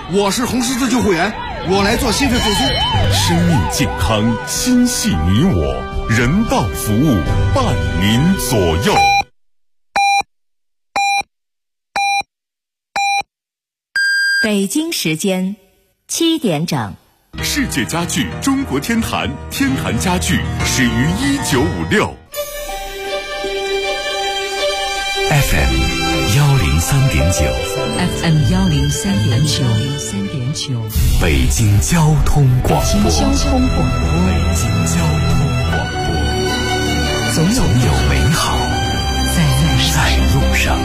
我是红十字救护员，我来做心肺复苏。 生命健康，心系你我，人道服务伴您左右。 北京时间7点整。 世界家具中国天坛，天坛家具始于1956。FM 103.9 103.9 北京交通广播。 北京交通广播， 总有美好在路上。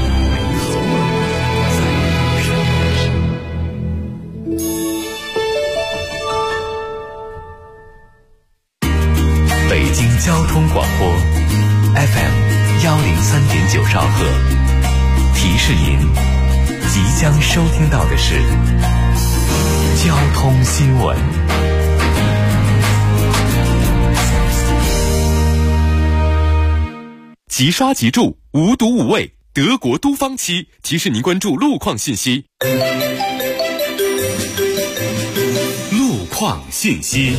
北京交通广播 FM 103.9兆赫，提示您即将收听到的是交通新闻。即刷即注，无毒无味，德国都方漆提示您关注路况信息。路况信息。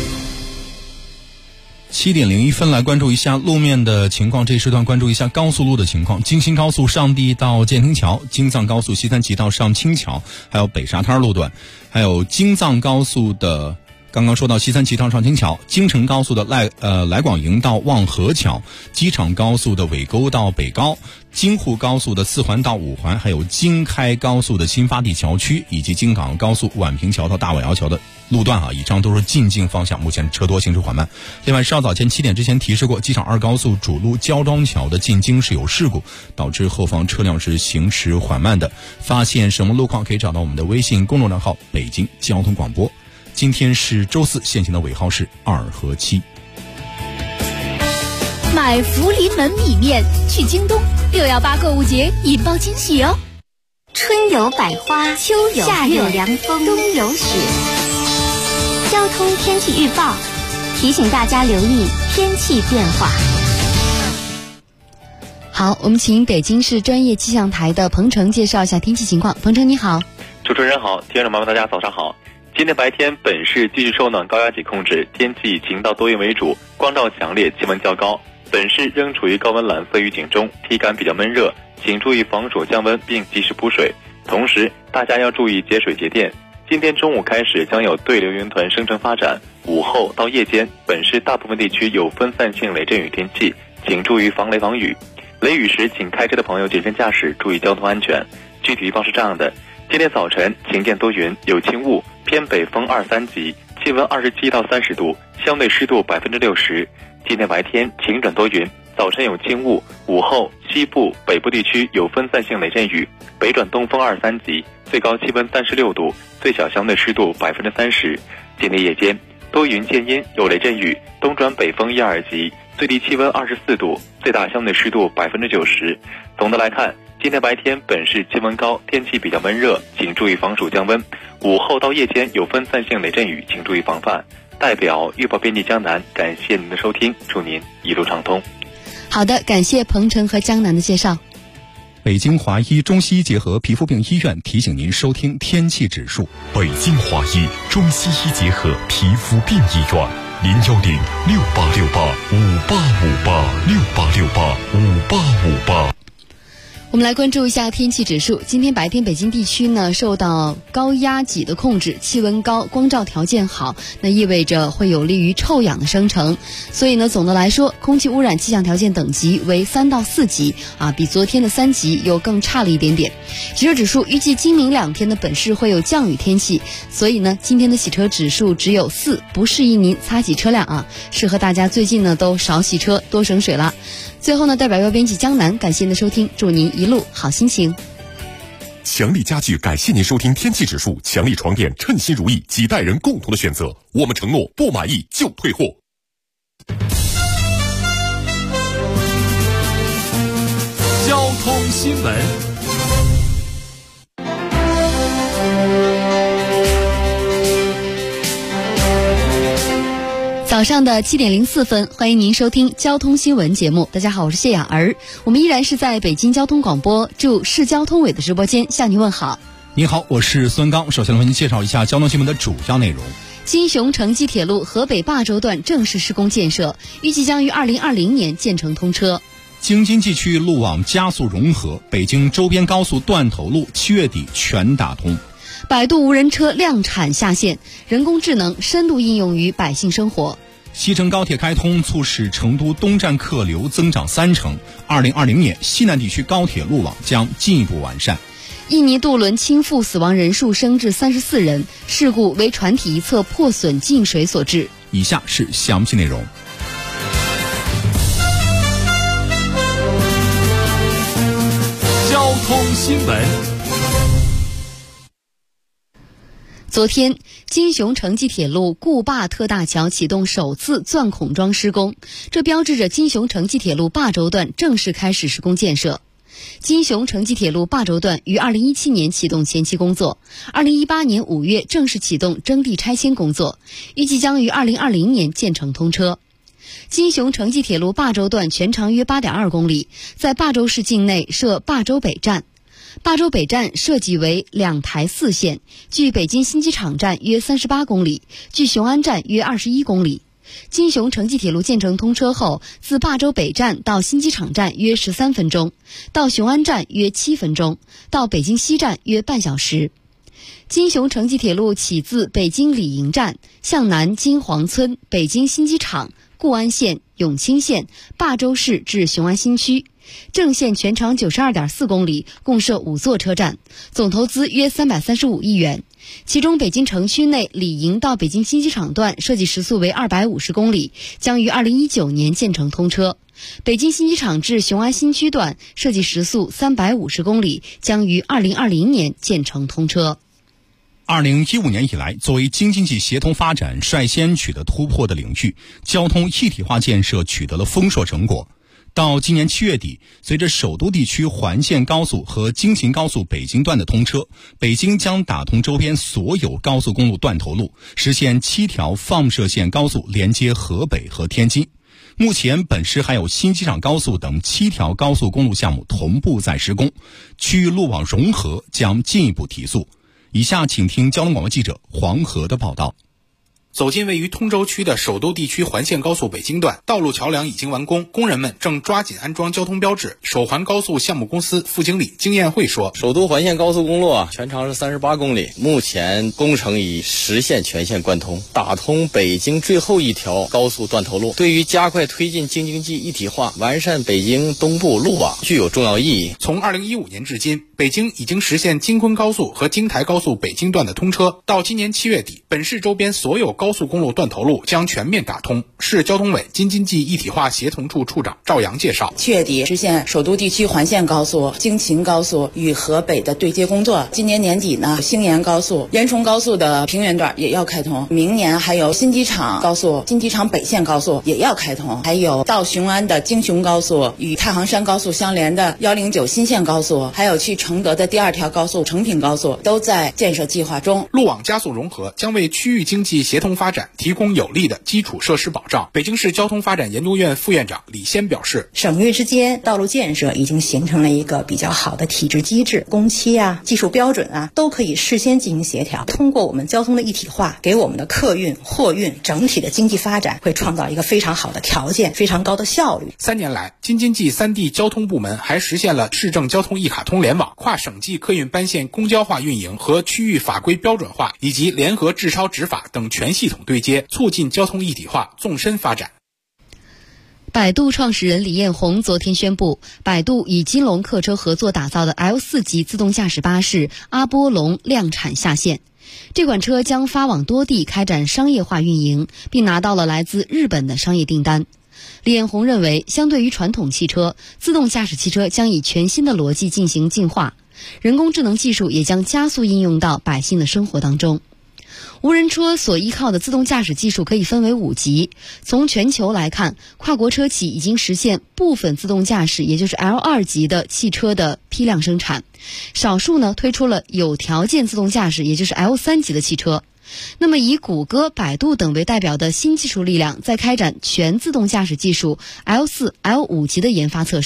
7点01分来关注一下路面的情况，这时段关注一下高速路的情况。京新高速上地到建亭桥，京藏高速西三旗到上青桥，还有北沙滩路段，还有京藏高速的刚刚说到西三旗到上青桥，京承高速的来广营到望河桥，机场高速的尾沟到北高，京沪高速的4环到5环，还有京开高速的新发地桥区，以及京港高速宛平桥到大瓦窑桥的路段以上都是进京方向，目前车多行驶缓慢。另外，稍早前7点之前提示过，机场2高速主路焦庄桥的进京是有事故，导致后方车辆是行驶缓慢的。发现什么路况可以找到我们的微信公众账号北京交通广播。今天是周四，限行的尾号是2和7。 买福临门米面去京东，618购物节引爆惊喜哦！ 春有百花，秋有夏有凉风，冬有雪。交通天气预报提醒大家留意天气变化。 好，我们请北京市专业气象台的彭程介绍一下天气情况。彭程你好。 主持人好，听众朋友们大家早上好。今天白天本市继续受暖高压脊控制，天气以晴到多云为主，光照强烈，气温较高。本市仍处于高温蓝色预警中，体感比较闷热，请注意防暑降温并及时补水。同时大家要注意节水节电。今天中午开始将有对流云团生成发展，午后到夜间本市大部分地区有分散性雷阵雨天气，请注意防雷防雨。雷雨时请开车的朋友谨慎驾驶，注意交通安全。具体预报是这样的：今天早晨晴间多云，有轻雾，偏北风2、3级，气温27到30度，相对湿度60%。今天白天晴转多云，早晨有轻雾，午后西部、北部地区有分散性雷阵雨，北转东风2、3级，最高气温36度，最小相对湿度30%。今天夜间多云见阴，有雷阵雨，东转北风1、2级，最低气温24度，最大相对湿度90%。总的来看，今天白天本市气温高，天气比较闷热，请注意防暑降温。午后到夜间有分散性雷阵雨，请注意防范。代表预报编辑江南，感谢您的收听，祝您一路畅通。 好的，感谢彭程和江南的介绍。 北京华医中西医结合皮肤病医院提醒您收听天气指数。 北京华医中西医结合皮肤病医院，0106868585858，688585858。 我们来关注一下天气指数。今天白天北京地区呢受到高压脊的控制，气温高，光照条件好，那意味着会有利于臭氧的生成。所以呢，总的来说，空气污染气象条件等级为3到4级比昨天的3级又更差了一点点。洗车指数预计今明2天的本市会有降雨天气，所以呢，今天的洗车指数只有4，不适宜您擦洗车辆适合大家最近呢都少洗车，多省水了。最后呢，代表编辑江南感谢您的收听，祝您一路好心情。 强力家具感谢您收听天气指数，强力床垫称心如意，几代人共同的选择，我们承诺不满意就退货。 交通新闻。 早上的7点04分，欢迎您收听交通新闻节目。大家好，我是谢雅儿，我们依然是在北京交通广播驻市交通委的直播间向您问好。 你好，我是孙刚。首先来为您介绍一下交通新闻的主要内容。 金雄城际铁路河北霸州段正式施工建设，预计将于2020年建成通车。 京津冀区域路网加速融合，北京周边高速断头路7月底全打通。 百度无人车量产下线，人工智能深度应用于百姓生活。 西成高铁开通，促使成都东站客流增长30%。2020年，西南地区高铁路网将进一步完善。 印尼渡轮倾覆，死亡人数升至34人，事故为船体一侧破损进水所致。 以下是详细内容。 交通新闻。 昨天，金雄城际铁路固坝特大桥启动首次钻孔桩施工，这标志着金雄城际铁路霸州段正式开始施工建设。金雄城际铁路霸州段于2017年启动前期工作，2018年5月正式启动征地拆迁工作，预计将于2020年建成通车。金雄城际铁路霸州段全长约8.2公里，在霸州市境内设霸州北站。霸州北站设计为2台4线，距北京新机场站约38公里，距雄安站约21公里。金雄城际铁路建成通车后，自霸州北站到新机场站约13分钟，到雄安站约7分钟，到北京西站约半小时。金雄城际铁路起自北京李营站，向南金黄村、北京新机场、固安县、永清县、霸州市至雄安新区。正线全长92.4公里，共设5座车站，总投资约335亿元。其中北京城区内李营到北京新机场段设计时速为250公里，将于2019年建成通车。北京新机场至雄安新区段设计时速350公里，将于2020年建成通车。 2015年以来，作为京津冀协同发展率先取得突破的领域，交通一体化建设取得了丰硕成果。到今年7月底，随着首都地区环线高速和京秦高速北京段的通车，北京将打通周边所有高速公路断头路，实现7条放射线高速连接河北和天津。目前本市还有新机场高速等7条高速公路项目同步在施工，区域路网融合将进一步提速。以下请听交通广播记者黄河的报道。 走进位于通州区的首都地区环线高速北京段，道路桥梁已经完工，工人们正抓紧安装交通标志。首环高速项目公司副经理经验会说， 首都环线高速公路全长是38公里，目前工程已实现全线贯通，打通北京最后一条高速断头路，对于加快推进京津冀一体化、完善北京东部路网具有重要意义。 从2015年至今，北京已经实现京昆高速和京台高速北京段的通车，到今年7月底，本市周边所有高速公路断头路将全面打通。市交通委京津冀一体化协同处处长赵阳介绍 ，7月底实现首都地区环线高速、京秦高速与河北的对接工作。今年年底呢，兴延高速、延崇高速的平原段也要开通。明年还有新机场高速、新机场北线高速也要开通，还有到雄安的京雄高速与太行山高速相连的109新线高速，还有去承德的第2条高速成品高速都在建设计划中。 路网加速融合将为区域经济协同发展提供有力的基础设施保障。北京市交通发展研究院副院长李先表示， 省域之间道路建设已经形成了一个比较好的体制机制，工期啊、技术标准啊都可以事先进行协调。通过我们交通的一体化，给我们的客运、货运整体的经济发展会创造一个非常好的条件，非常高的效率。 3年来，京津冀3地交通部门还实现了市政交通一卡通联网、跨省际客运班线公交化运营和区域法规标准化，以及联合治超执法等全系统对接，促进交通一体化纵深发展。 百度创始人李彦宏昨天宣布，百度与金龙客车合作打造的 L4 级自动驾驶巴士阿波龙量产下线。这款车将发往多地开展商业化运营，并拿到了来自日本的商业订单。李彦宏认为，相对于传统汽车，自动驾驶汽车将以全新的逻辑进行进化，人工智能技术也将加速应用到百姓的生活当中。无人车所依靠的自动驾驶技术可以分为5级。从全球来看，跨国车企已经实现部分自动驾驶，也就是 L2 级的汽车的批量生产，少数呢推出了有条件自动驾驶，也就是 L3 级的汽车。那么以谷歌、百度等为代表的新技术力量，在开展全自动驾驶技术 L4、L5 级的研发测试。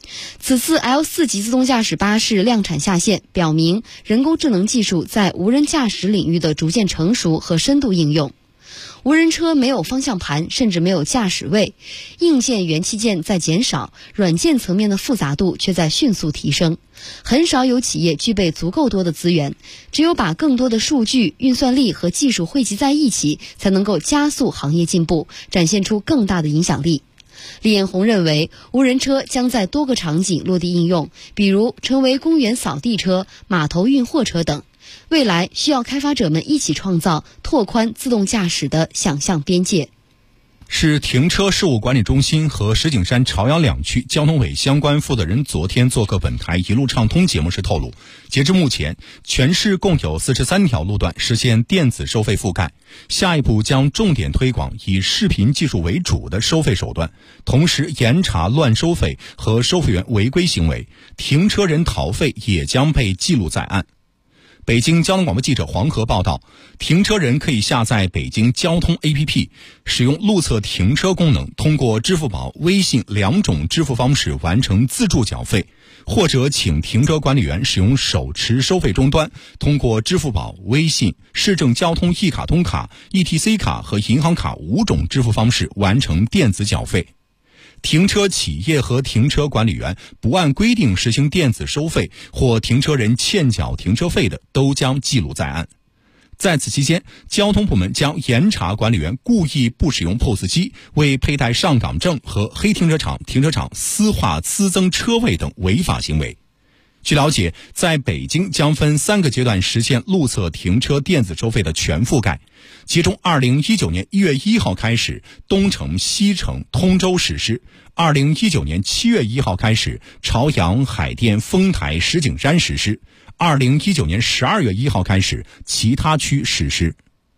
此次 L4 级自动驾驶巴士量产下线，表明人工智能技术在无人驾驶领域的逐渐成熟和深度应用。无人车没有方向盘，甚至没有驾驶位，硬件元器件在减少，软件层面的复杂度却在迅速提升。很少有企业具备足够多的资源，只有把更多的数据、运算力和技术汇集在一起，才能够加速行业进步，展现出更大的影响力。李彦宏认为，无人车将在多个场景落地应用，比如成为公园扫地车、码头运货车等。未来需要开发者们一起创造、拓宽自动驾驶的想象边界。 市停车事务管理中心和石景山朝阳两区交通委相关负责人昨天做客本台一路畅通节目时透露，截至目前，全市共有43条路段实现电子收费覆盖，下一步将重点推广以视频技术为主的收费手段，同时严查乱收费和收费员违规行为，停车人逃费也将被记录在案。北京交通广播记者黄河报道，停车人可以下载北京交通 APP， 使用路侧停车功能，通过支付宝、微信两种支付方式完成自助缴费，或者请停车管理员使用手持收费终端，通过支付宝、微信、市政交通一卡通卡、ETC 卡和银行卡5种支付方式完成电子缴费。停车企业和停车管理员不按规定实行电子收费或停车人欠缴停车费的，都将记录在案。在此期间，交通部门将严查管理员故意不使用 POS 机、未佩戴上岗证和黑停车场、停车场私划私增车位等违法行为。据了解，在北京将分3个阶段实现路侧停车电子收费的全覆盖。其中2019年1月1号开始，东城、西城、通州实施；2019年7月1号开始，朝阳、海淀、丰台、石景山实施；2019年12月1号开始，其他区实施。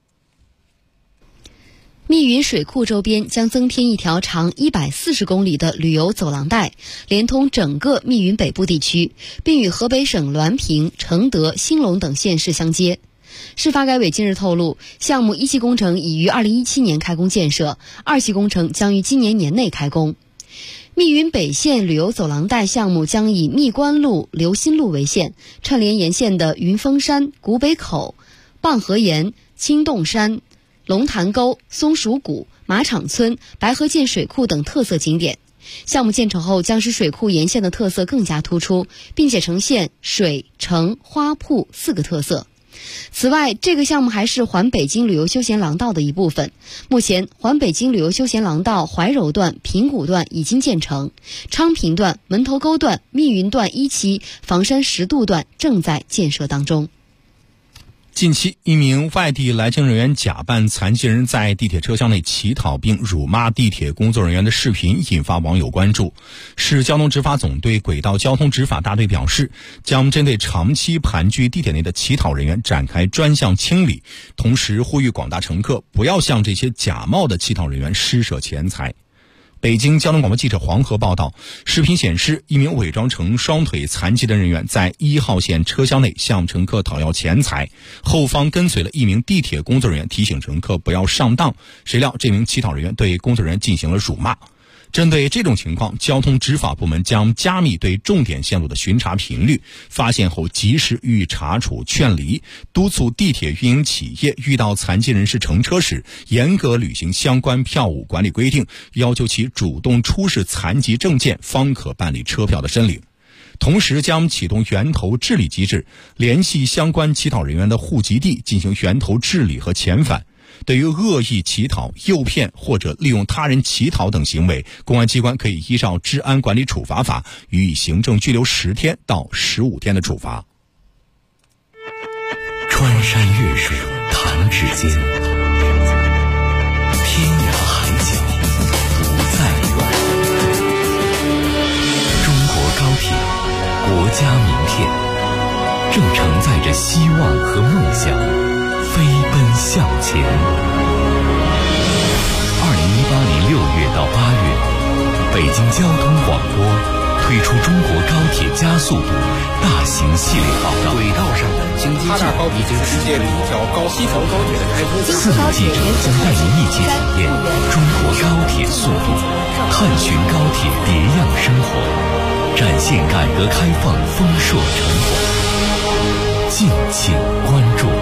密云水库周边将增添一条长140公里的旅游走廊带，连通整个密云北部地区，并与河北省滦平、承德、兴隆等县市相接。市发改委近日透露，项目1期工程已于2017年开工建设，2期工程将于今年年内开工。密云北线旅游走廊带项目将以密关路、刘新路为线，串联沿线的云峰山、古北口、傍河岩、青洞山、龙潭沟、松鼠谷、马场村、白河涧水库等特色景点。项目建成后，将使水库沿线的特色更加突出，并且呈现水、城、花瀑4个特色。此外，这个项目还是环北京旅游休闲廊道的一部分。目前，环北京旅游休闲廊道怀柔段、平谷段已经建成，昌平段、门头沟段、密云段1期、房山10渡段正在建设当中。 近期，一名外地来京人员假扮残疾人在地铁车厢内乞讨并辱骂地铁工作人员的视频引发网友关注。市交通执法总队轨道交通执法大队表示，将针对长期盘踞地铁内的乞讨人员展开专项清理，同时呼吁广大乘客不要向这些假冒的乞讨人员施舍钱财。北京交通广播记者黄河报道，视频显示，一名伪装成双腿残疾的人员在1号线车厢内向乘客讨要钱财，后方跟随了一名地铁工作人员提醒乘客不要上当，谁料这名乞讨人员对工作人员进行了辱骂。针对这种情况，交通执法部门将加密对重点线路的巡查频率，发现后及时予以查处劝离，督促地铁运营企业遇到残疾人士乘车时严格履行相关票务管理规定，要求其主动出示残疾证件方可办理车票的申领。同时将启动源头治理机制，联系相关乞讨人员的户籍地进行源头治理和遣返。对于恶意乞讨、诱骗或者利用他人乞讨等行为，公安机关可以依照《治安管理处罚法》予以行政拘留10天到15天的处罚。 穿山越水弹指间，天涯海角不再远。中国高铁，国家名片，正承载着希望和梦想飞奔向前。2018年6月到8月，北京交通广播推出中国高铁加速度大型系列报道。轨道上的经济建设已经实现了一条西城高铁的开通。4名记者将带您一起体验中国高铁速度，探寻高铁别样生活。 展现改革开放丰硕成果。敬请关注。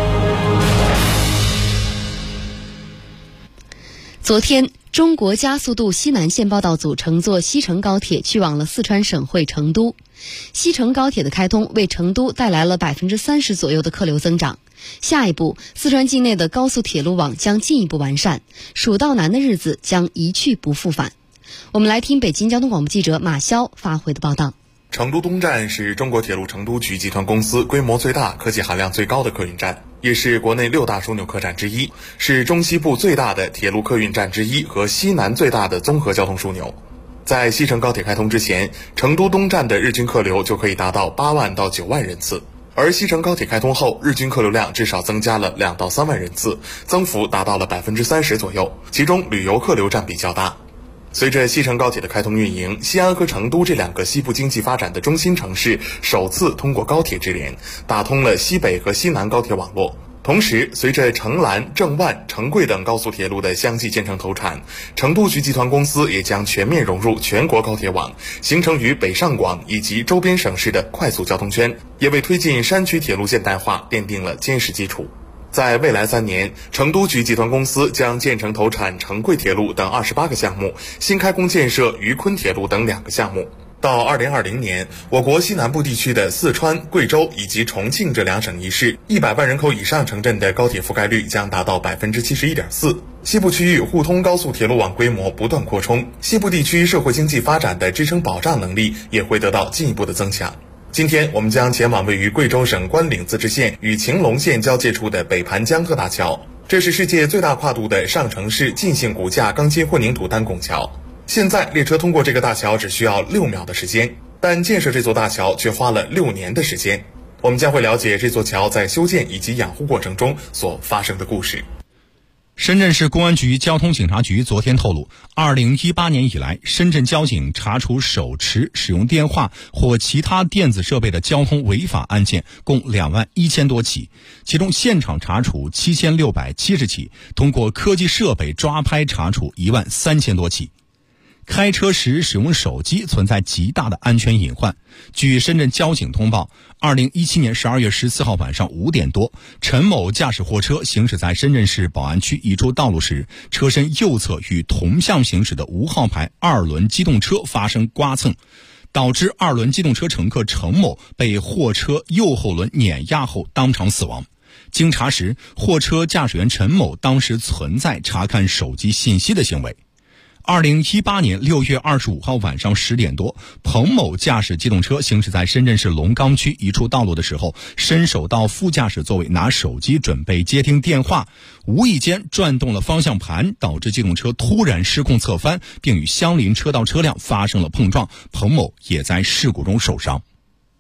昨天，中国加速度西南线报道组乘坐西成高铁去往了四川省会成都。西成高铁的开通为成都带来了30%左右的客流增长。下一步，四川境内的高速铁路网将进一步完善，蜀道难的日子将一去不复返。我们来听北京交通广播记者马潇发回的报道。 成都东站是中国铁路成都局集团公司规模最大、科技含量最高的客运站，也是国内6大枢纽客站之一，是中西部最大的铁路客运站之一和西南最大的综合交通枢纽。在西成高铁开通之前，成都东站的日均客流就可以达到8万到9万人次，而西成高铁开通后，日均客流量至少增加了2到3万人次，增幅达到了30%左右，其中旅游客流占比较大。随着西成高铁的开通运营，西安和成都这2个西部经济发展的中心城市首次通过高铁直连，打通了西北和西南高铁网络。同时，随着成兰、郑万、成贵等高速铁路的相继建成投产，成都局集团公司也将全面融入全国高铁网，形成与北上广以及周边省市的快速交通圈，也为推进山区铁路现代化奠定了坚实基础。在未来3年，成都局集团公司将建成投产成贵铁路等28个项目，新开工建设渝昆铁路等2个项目。到2020年，我国西南部地区的四川、贵州以及重庆这2省一市100万人口以上城镇的高铁覆盖率将达到71.4%。西部区域互通高速铁路网规模不断扩充，西部地区社会经济发展的支撑保障能力也会得到进一步的增强。今天我们将前往位于贵州省关岭自治县与晴隆县交界处的北盘江河大桥，这是世界最大跨度的上城市进性骨架钢筋混凝土单拱桥。现在列车通过这个大桥只需要6秒的时间，但建设这座大桥却花了6年的时间。我们将会了解这座桥在修建以及养护过程中所发生的故事。 深圳市公安局交通警察局昨天透露，2018年以来，深圳交警查处手持使用电话或其他电子设备的交通违法案件共2万1000多起，其中现场查处7670起，通过科技设备抓拍查处1万3000多起。开车时使用手机存在极大的安全隐患。据深圳交警通报，2017年12月14号晚上5点多，陈某驾驶货车行驶在深圳市宝安区一处道路时，车身右侧与同向行驶的无号牌2轮机动车发生刮蹭，导致2轮机动车乘客程某被货车右后轮碾压后当场死亡。经查实，货车驾驶员陈某当时存在查看手机信息的行为。2018年6月25号晚上10点多，彭某驾驶机动车行驶在深圳市龙岗区一处道路的时候，伸手到副驾驶座位拿手机准备接听电话，无意间转动了方向盘，导致机动车突然失控侧翻，并与相邻车道车辆发生了碰撞，彭某也在事故中受伤。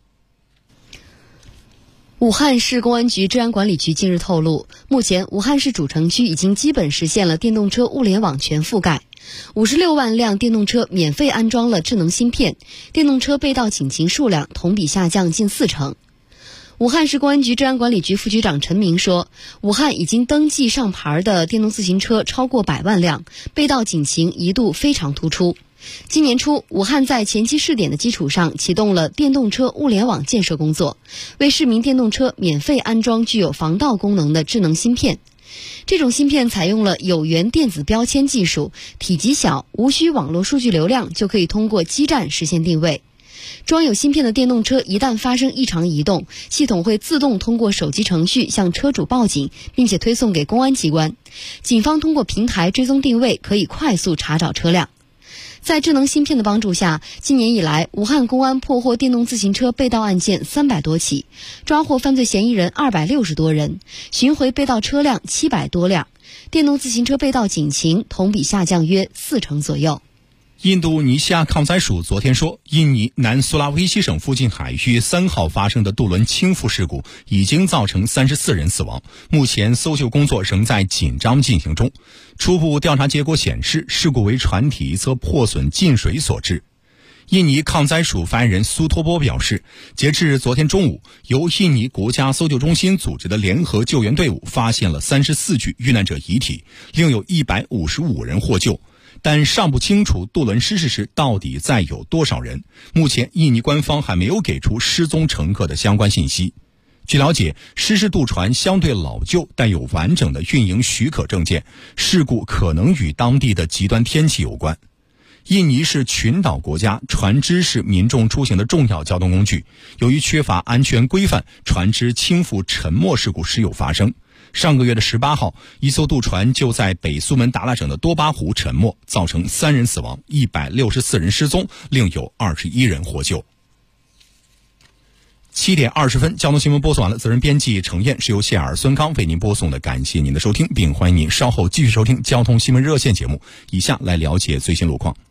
武汉市公安局治安管理局近日透露，目前武汉市主城区已经基本实现了电动车物联网全覆盖，56万辆电动车免费安装了智能芯片，电动车被盗警情数量同比下降近40%。武汉市公安局治安管理局副局长陈明说，武汉已经登记上牌的电动自行车超过100万辆，被盗警情一度非常突出。今年初，武汉在前期试点的基础上启动了电动车物联网建设工作，为市民电动车免费安装具有防盗功能的智能芯片。这种芯片采用了有源电子标签技术，体积小，无需网络数据流量就可以通过基站实现定位。装有芯片的电动车一旦发生异常移动，系统会自动通过手机程序向车主报警，并且推送给公安机关。警方通过平台追踪定位，可以快速查找车辆。在智能芯片的帮助下，今年以来，武汉公安破获电动自行车被盗案件300多起，抓获犯罪嫌疑人260多人，寻回被盗车辆700多辆，电动自行车被盗警情同比下降约40%左右。 印度尼西亚抗灾署昨天说，印尼南苏拉威西省附近海域3号发生的渡轮倾覆事故已经造成34人死亡，目前搜救工作仍在紧张进行中。初步调查结果显示，事故为船体一侧破损进水所致。印尼抗灾署发言人苏托波表示，截至昨天中午，由印尼国家搜救中心组织的联合救援队伍发现了34具遇难者遗体，另有155人获救。 但尚不清楚渡轮失事时到底载有多少人。目前印尼官方还没有给出失踪乘客的相关信息。据了解，失事渡船相对老旧，带有完整的运营许可证件，事故可能与当地的极端天气有关。印尼是群岛国家，船只是民众出行的重要交通工具。由于缺乏安全规范，船只倾覆沉没事故时有发生。上个月的18号，一艘渡船就在北苏门答腊省的多巴湖沉没，造成3人死亡，164人失踪，另有21人获救。7点20分，交通新闻播送完了，责任编辑程燕，是由谢尔、孙康为您播送的，感谢您的收听，并欢迎您稍后继续收听交通新闻热线节目。以下来了解最新路况。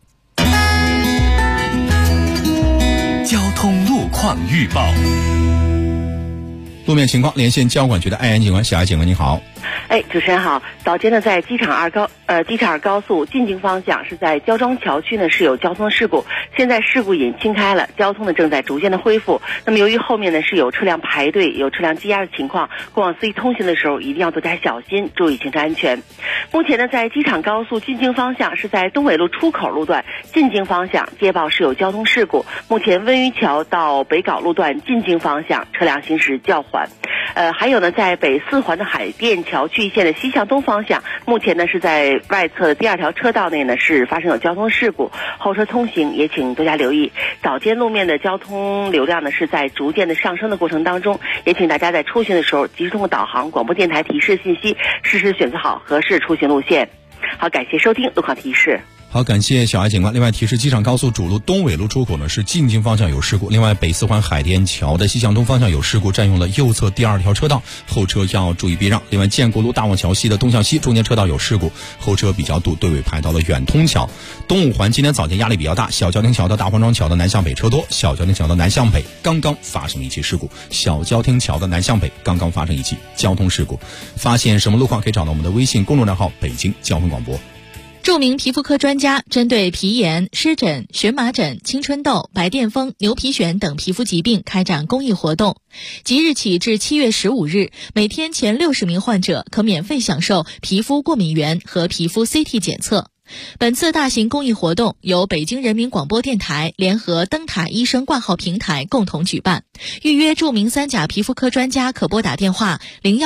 交通路况预报。 路面情况，连线交管局的艾安警官，小艾警官您好。 主持人好。早间呢，在机场二高速进京方向是在焦庄桥区呢是有交通事故，现在事故已经清开了，交通呢正在逐渐的恢复。那么由于后面呢是有车辆排队、有车辆积压的情况，过往司机通行的时候一定要多加小心，注意行车安全。目前呢，在机场高速进京方向是在东纬路出口路段进京方向接报是有交通事故，目前温榆桥到北碏路段进京方向车辆行驶较缓。还有呢，在北四环的海淀桥区线的西向东方向，目前呢是在外侧的第2条车道内呢是发生有交通事故，后车通行也请多加留意。早间路面的交通流量呢是在逐渐的上升的过程当中，也请大家在出行的时候及时通过导航、广播电台提示信息，适时选择好合适出行路线。好，感谢收听路况提示。 好，感谢小艾警官。另外提示，机场高速主路东纬路出口呢是进京方向有事故，另外北四环海淀桥的西向东方向有事故，占用了右侧第2条车道，后车要注意避让。另外建国路大望桥西的东向西中间车道有事故，后车比较堵，队尾排到了远通桥。东五环今天早间压力比较大，小交亭桥到大黄庄桥的南向北车多，小交亭桥的南向北刚刚发生一起事故，小交亭桥的南向北刚刚发生一起交通事故。发现什么路况可以找到我们的微信公众账号北京交通广播。 著名皮肤科专家针对皮炎、湿疹、荨麻疹、青春痘、白癜风、牛皮癣等皮肤疾病开展公益活动。即日起至7月15日，每天前60名患者可免费享受皮肤过敏原和皮肤 CT 检测。本次大型公益活动由北京人民广播电台联合灯塔医生挂号平台共同举办。预约著名3甲皮肤科专家可拨打电话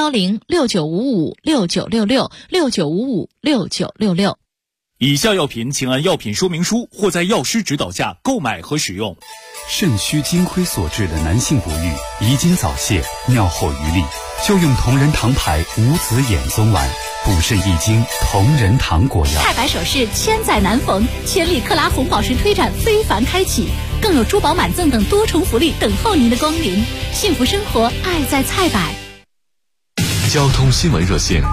010-6955-6966 6955-6966。 以下药品请按药品说明书或在药师指导下购买和使用。 肾虚金亏所致的男性不育、遗精早泄、尿后余沥，就用同仁堂牌无子衍宗丸，补肾益精同仁堂果药。 太白首饰千载难逢，千里克拉红宝石推展非凡开启，更有珠宝满赠等多重福利等候您的光临。幸福生活，爱在菜百。 交通新闻热线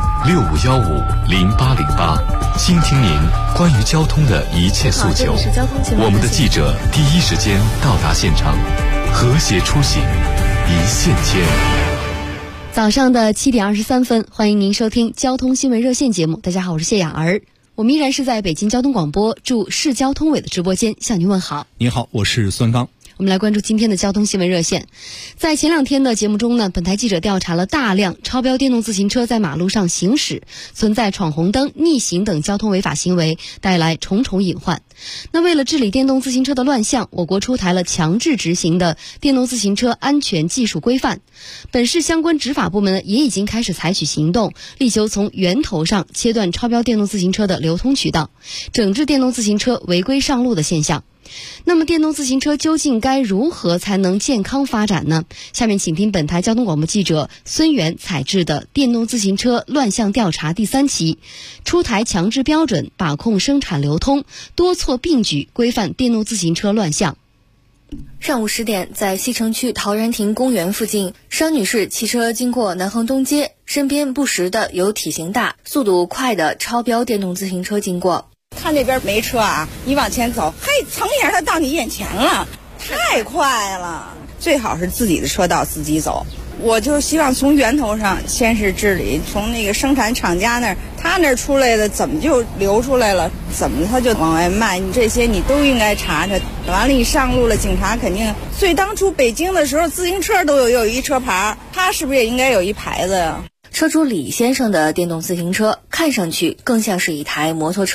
65150808，倾听您关于交通的一切诉求。我们的记者第一时间到达现场，和谐出行，一线牵。 早上的7点23分，欢迎您收听交通新闻热线节目。大家好，我是谢雅儿，我们依然是在北京交通广播驻市交通委的直播间向您问好。 您好，我是孙刚。 我们来关注今天的交通新闻热线。在前2天的节目中呢，本台记者调查了大量超标电动自行车在马路上行驶，存在闯红灯、逆行等交通违法行为，带来重重隐患。那为了治理电动自行车的乱象，我国出台了强制执行的电动自行车安全技术规范。本市相关执法部门也已经开始采取行动，力求从源头上切断超标电动自行车的流通渠道，整治电动自行车违规上路的现象。那么电动自行车究竟该如何才能健康发展呢？下面请听本台交通广播记者孙源采制的电动自行车乱象调查第3期，出台强制标准，把控生产流通，多措并举规范电动自行车乱象。 上午10点，在西城区陶然亭公园附近，商女士骑车经过南横东街，身边不时的有体型大、速度快的超标电动自行车经过。 他那边没车啊，你往前走，嘿，蹭一下他到你眼前了，太快了。最好是自己的车道自己走。我就希望从源头上先是治理，从那个生产厂家那儿，他那儿出来的怎么就流出来了，怎么他就往外卖，你这些你都应该查查。完了，你上路了，警察肯定。所以当初北京的时候，自行车都有一车牌，他是不是也应该有一牌子呀？ 车主李先生的电动自行车看上去更像是一台摩托车。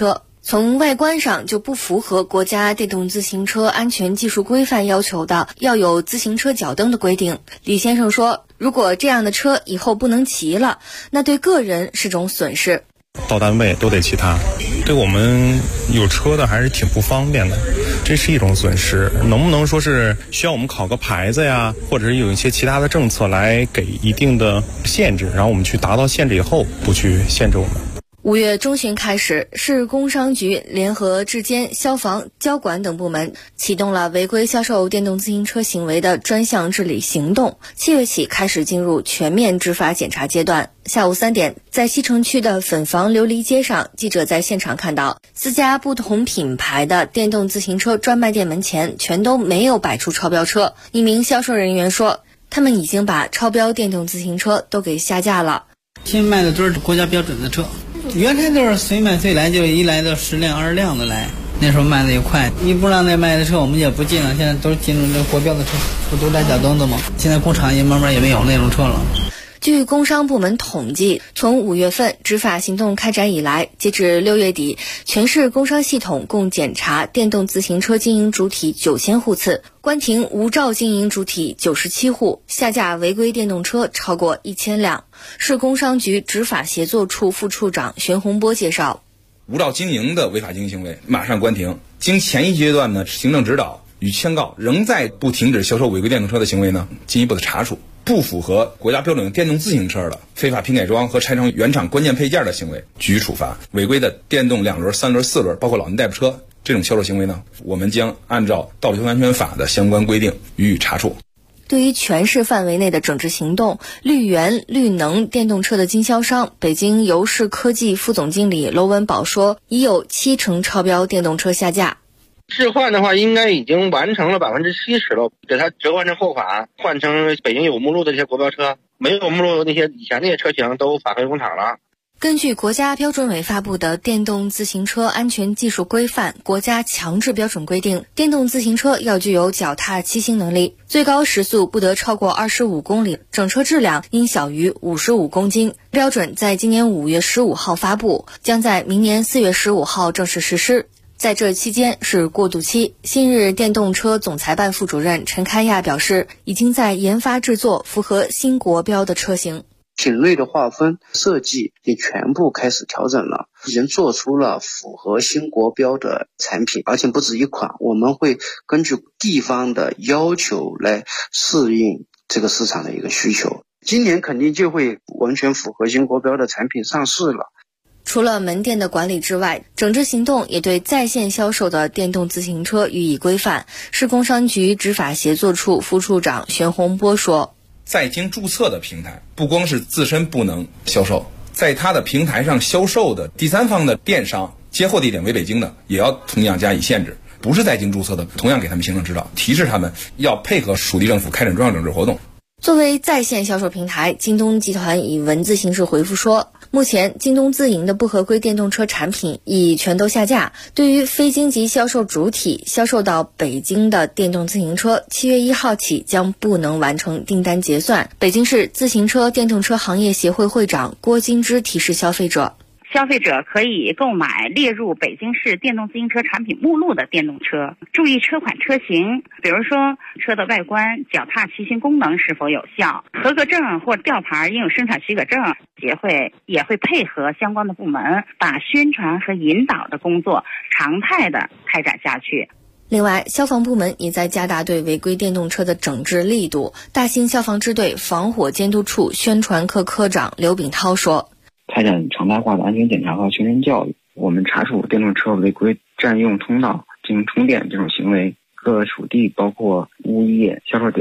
从外观上就不符合国家电动自行车安全技术规范要求的要有自行车脚蹬的规定。李先生说，如果这样的车以后不能骑了，那对个人是种损失。 到单位都得骑它，对我们有车的还是挺不方便的，这是一种损失。能不能说是需要我们考个牌子呀，或者是有一些其他的政策来给一定的限制，然后我们去达到限制以后，不去限制我们。 5月中旬开始，市工商局联合质监、消防、交管等部门启动了违规销售电动自行车行为的专项治理行动。7月起开始进入全面执法检查阶段。下午3点，在西城区的粉房琉璃街上，记者在现场看到4家不同品牌的电动自行车专卖店门前全都没有摆出超标车。一名销售人员说，他们已经把超标电动自行车都给下架了。 新卖的都是国家标准的车，原来都是随卖随来，就一来都10辆20辆的来，那时候卖的也快，你不让那卖的车我们也不进了，现在都进入这国标的车，不都来脚蹬的吗？现在工厂也慢慢也没有那种车了。 据工商部门统计，从5月份执法行动开展以来，截至6月底，全市工商系统共检查电动自行车经营主体9000户次，关停无照经营主体97户，下架违规电动车超过1000辆。市工商局执法协作处副处长玄洪波介绍， 无照经营的违法经营行为马上关停，经前一阶段的行政指导与劝告，仍在不停止销售违规电动车的行为呢，进一步的查处。不符合国家标准电动自行车的非法拼改装和拆成原厂关键配件的行为，予以处罚。违规的电动2轮、3轮、4轮，包括老年代步车这种销售行为呢，我们将按照道路交通安全法的相关规定予以查处。 对于全市范围内的整治行动，绿源、绿能电动车的经销商北京游视科技副总经理娄文宝说，已有70%超标电动车下架。 置换的话，应该已经完成了70%了，给它折换成后法，换成北京有目录的这些国标车，没有目录那些以前那些车型都返回工厂了。 根据国家标准委发布的《电动自行车安全技术规范》国家强制标准规定，电动自行车要具有脚踏骑行能力，最高时速不得超过25公里，整车质量应小于55公斤。标准在今年5月15号发布，将在明年4月15号正式实施。在这期间是过渡期，新日电动车总裁办副主任陈开亚表示，已经在研发制作符合新国标的车型。 品类的划分设计也全部开始调整了，已经做出了符合新国标的产品，而且不止一款，我们会根据地方的要求来适应这个市场的一个需求。今年肯定就会完全符合新国标的产品上市了。 除了门店的管理之外，整治行动也对在线销售的电动自行车予以规范。市工商局执法协作处副处长玄洪波说， 在京注册的平台不光是自身不能销售，在他的平台上销售的第三方的电商接货地点为北京的，也要同样加以限制。不是在京注册的，同样给他们行政指导，提示他们要配合属地政府开展专项整治活动。 作为在线销售平台，京东集团以文字形式回复说，目前京东自营的不合规电动车产品已全都下架。对于非京籍销售主体销售到北京的电动自行车，7月1号起将不能完成订单结算。北京市自行车电动车行业协会会长郭金枝提示消费者， 消费者可以购买列入北京市电动自行车产品目录的电动车，注意车款车型，比如说车的外观、脚踏骑行功能是否有效，合格证或吊牌应有生产许可证。协会也会配合相关的部门，把宣传和引导的工作常态的开展下去。 另外，消防部门也在加大对违规电动车的整治力度。大兴消防支队防火监督处宣传科科长刘炳涛说， 开展常态化的安全检查和宣传教育，我们查处电动车违规占用通道进行充电这种行为，各属地包括物业、销售点